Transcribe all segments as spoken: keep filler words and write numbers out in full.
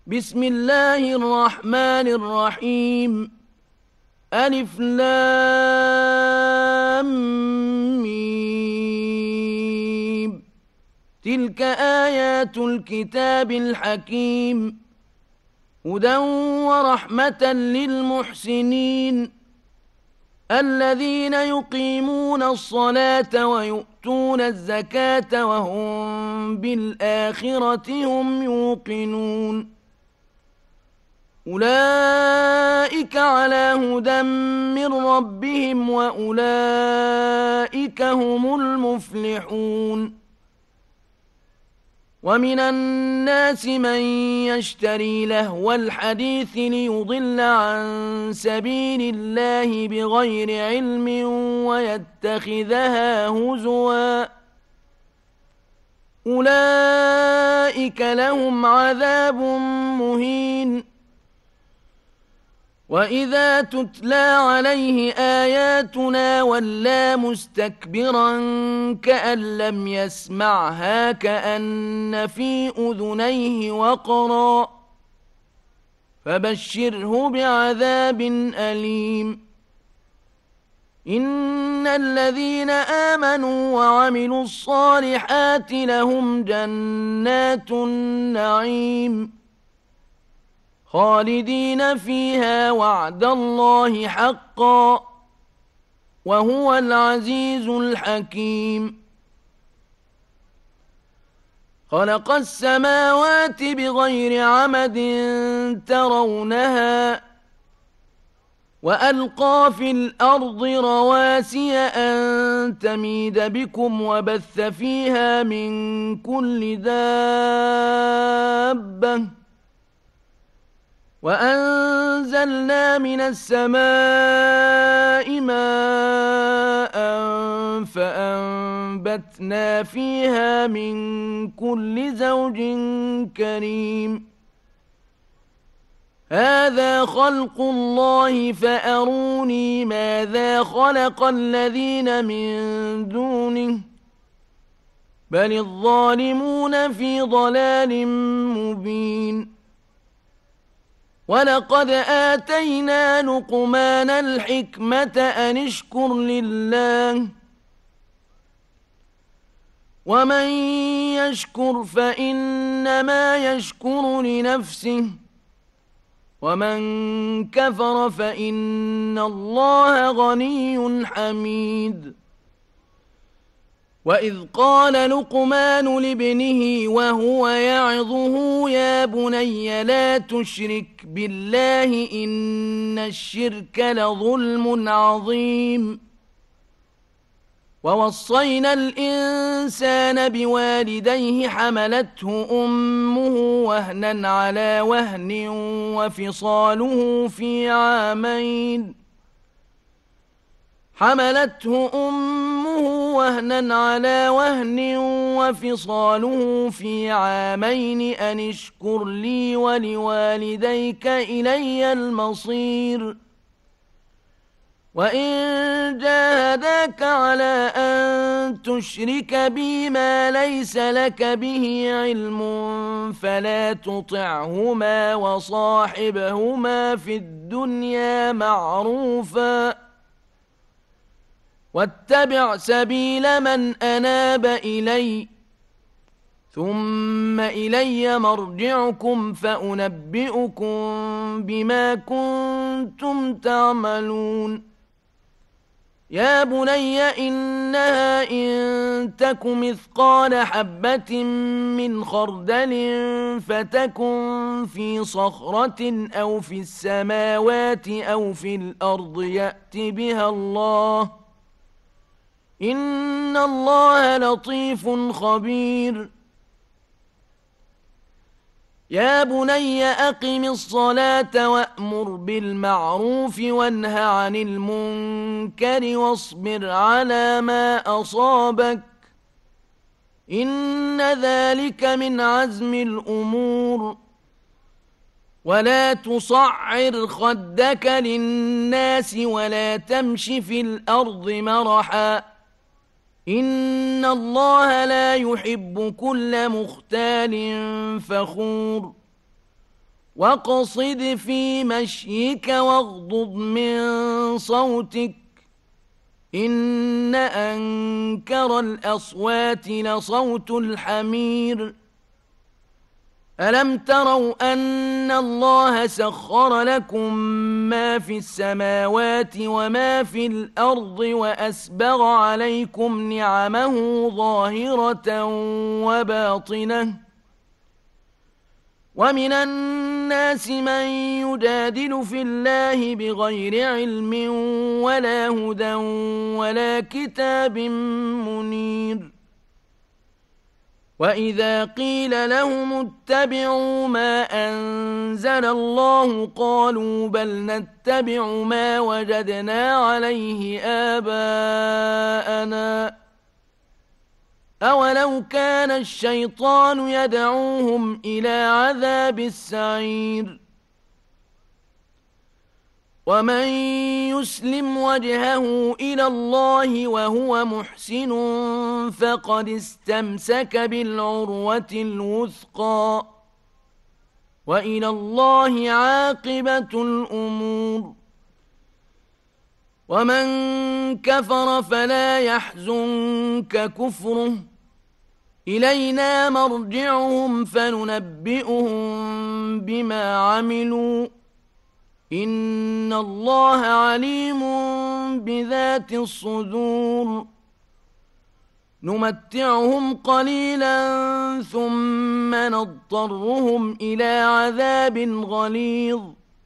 بسم الله الرحمن الرحيم. ألف لام ميم. تلك آيات الكتاب الحكيم، هدى ورحمة للمحسنين الذين يقيمون الصلاة ويؤتون الزكاة وهم بالآخرة هم يوقنون. أولئك على هدى من ربهم وأولئك هم المفلحون. ومن الناس من يشتري لهو الحديث ليضل عن سبيل الله بغير علم ويتخذها هزوا، أولئك لهم عذاب مهين. وإذا تتلى عليه آياتنا ولى مستكبرا كأن لم يسمعها كأن في أذنيه وقرا، فبشره بعذاب أليم. إن الذين آمنوا وعملوا الصالحات لهم جنات النعيم خالدين فيها وعد الله حقا، وهو العزيز الحكيم. خلق السماوات بغير عمد ترونها، وألقى في الأرض رواسي أن تميد بكم وبث فيها من كل دابة، وأنزلنا من السماء ماء فأنبتنا فيها من كل زوج كريم. هذا خلق الله فأروني ماذا خلق الذين من دونه، بل الظالمون في ضلال مبين. ولقد آتينا لقمان الحكمة أن اشكر لله، ومن يشكر فإنما يشكر لنفسه، ومن كفر فإن الله غني حميد. وإذ قال لقمان لابنه وهو يعظه يا بني لا تشرك بالله إن الشرك لظلم عظيم. ووصينا الإنسان بوالديه حملته أمه وهنا على وهن وفصاله في عامين حملته أمه وهنا على وهن وفصاله في عامين أن اشكر لي ولوالديك إلي المصير. وإن جاهداك على أن تشرك بي ما ليس لك به علم فلا تطعهما وصاحبهما في الدنيا معروفا، واتبع سبيل من أناب إلي، ثم إلي مرجعكم فأنبئكم بما كنتم تعملون. يا بني إنها إن تك مثقال حبة من خردل فتكن في صخرة أو في السماوات أو في الأرض يأت بها الله، إن الله لطيف خبير. يا بني أقم الصلاة وأمر بالمعروف وانه عن المنكر واصبر على ما أصابك، إن ذلك من عزم الأمور. ولا تصعر خدك للناس ولا تمش في الأرض مرحا، إن الله لا يحب كل مختال فخور. واقصد في مشيك واغضض من صوتك إن أنكر الأصوات لصوت الحمير ألم تروا أن الله سخر لكم ما في السماوات وما في الأرض وأسبغ عليكم نعمه ظاهرة وباطنة ومن الناس من يجادل في الله بغير علم ولا هدى ولا كتاب منير وإذا قيل لهم اتبعوا ما أنزل الله قالوا بل نتبع ما وجدنا عليه آباءنا أولو كان الشيطان يدعوهم إلى عذاب السعير ومن يسلم وجهه إلى الله وهو محسن فقد استمسك بالعروة الوثقى وإلى الله عاقبة الأمور ومن كفر فلا يحزنك كفره إلينا مرجعهم فننبئهم بما عملوا إن الله عليم بذات الصدور نمتعهم قليلا ثم نضطرهم إلى عذاب غليظ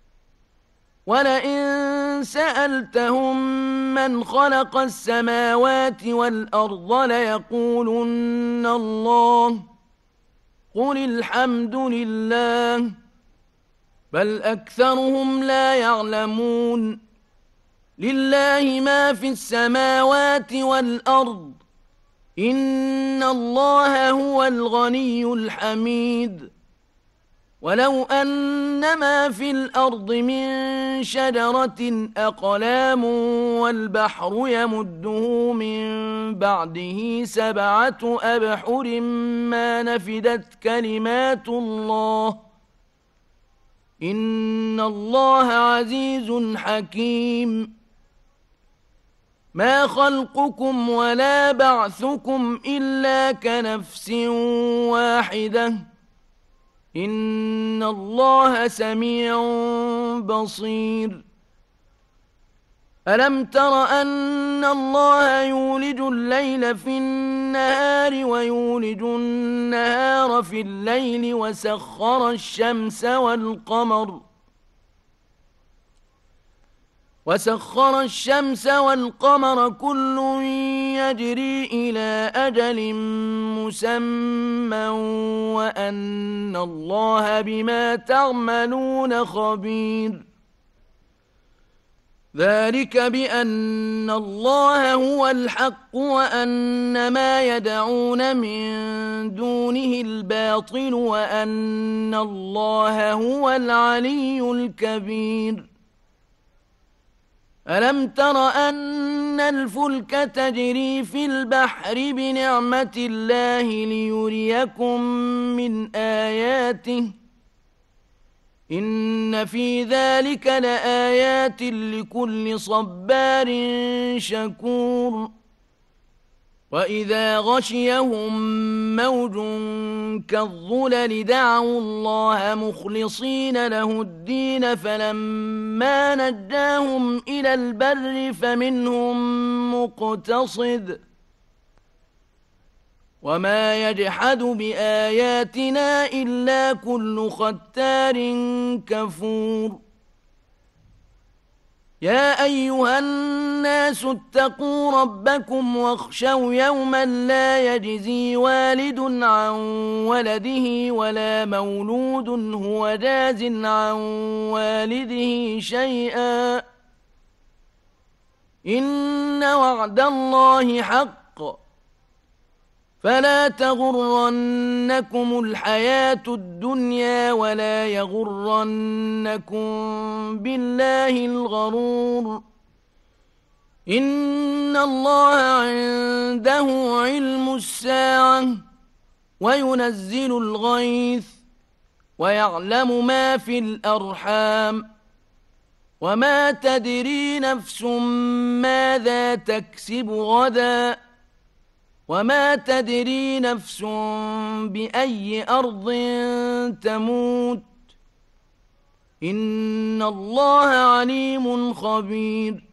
ولئن سألتهم من خلق السماوات والأرض ليقولن الله قل الحمد لله بل أكثرهم لا يعلمون لله ما في السماوات والأرض إن الله هو الغني الحميد ولو أن ما في الأرض من شجرة أقلام والبحر يمده من بعده سبعة أبحر ما نفدت كلمات الله إن الله عزيز حكيم ما خلقكم ولا بعثكم إلا كنفس واحدة إن الله سميع بصير ألم تر أن الله يولج الليل في النهار ويولج النهار في الليل وسخر الشمس والقمر وسخر الشمس والقمر كل يجري إلى أجل مسمى وأن الله بما تعملون خبير ذلك بأن الله هو الحق وأن ما يدعون من دونه الباطل وأن الله هو العلي الكبير ألم تر أن الفلك تجري في البحر بنعمة الله ليريكم من آياته إن في ذلك لآيات لكل صبار شكور وإذا غشيهم موج كالظلل دعوا الله مخلصين له الدين فلما نجاهم إلى البر فمنهم مقتصد وما يجحد بآياتنا إلا كل ختار كفور يا أيها الناس اتقوا ربكم واخشوا يوما لا يجزي والد عن ولده ولا مولود هو جاز عن والده شيئا إن وعد الله حق فلا تغرنكم الحياة الدنيا ولا يغرنكم بالله الغرور إن الله عنده علم الساعة وينزل الغيث ويعلم ما في الأرحام وما تدري نفس ماذا تكسب غدا وما تدري نفس بأي أرض تموت إن الله عليم خبير